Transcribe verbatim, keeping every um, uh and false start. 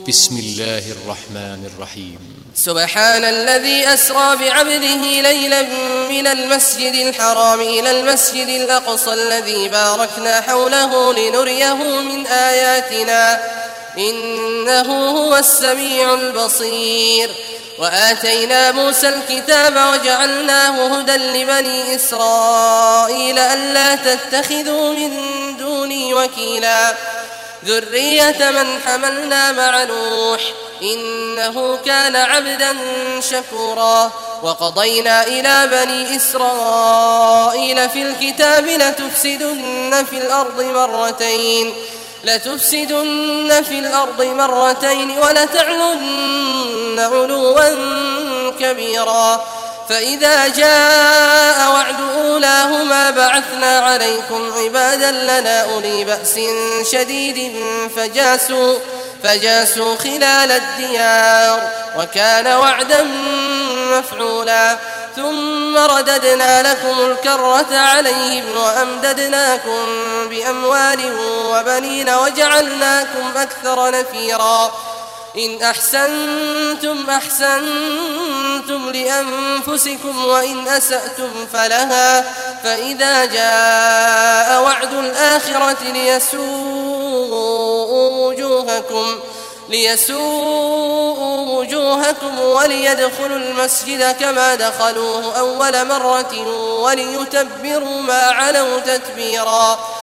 بسم الله الرحمن الرحيم. سبحان الذي أسرى بعبده ليلا من المسجد الحرام إلى المسجد الأقصى الذي باركنا حوله لنريه من آياتنا إنه هو السميع البصير. وآتينا موسى الكتاب وجعلناه هدى لبني إسرائيل ألا تتخذوا من دوني وكيلا ذرية من حملنا مع نوح إنه كان عبدا شكورا. وقضينا إلى بني إسرائيل في الكتاب لتفسدن في الأرض مرتين لتفسدن في الأرض مرتين ولتعلن علوا كبيرا. فإذا جاء وعد أولاهما بعثنا عليكم عبادا لنا أولي بأس شديد فجاسوا, فجاسوا خلال الديار وكان وعدا مفعولا. ثم رددنا لكم الكرة عليهم وأمددناكم بأموال وبنين وجعلناكم أكثر نفيرا. إن أحسنتم أحسنتم لأنفسكم وإن أسأتم فلها. فإذا جاء وعد الآخرة ليسوءوا وجوهكم ليسوءوا وجوهكم وليدخلوا المسجد كما دخلوه أول مرة وليتبروا ما علوا تتبيرا.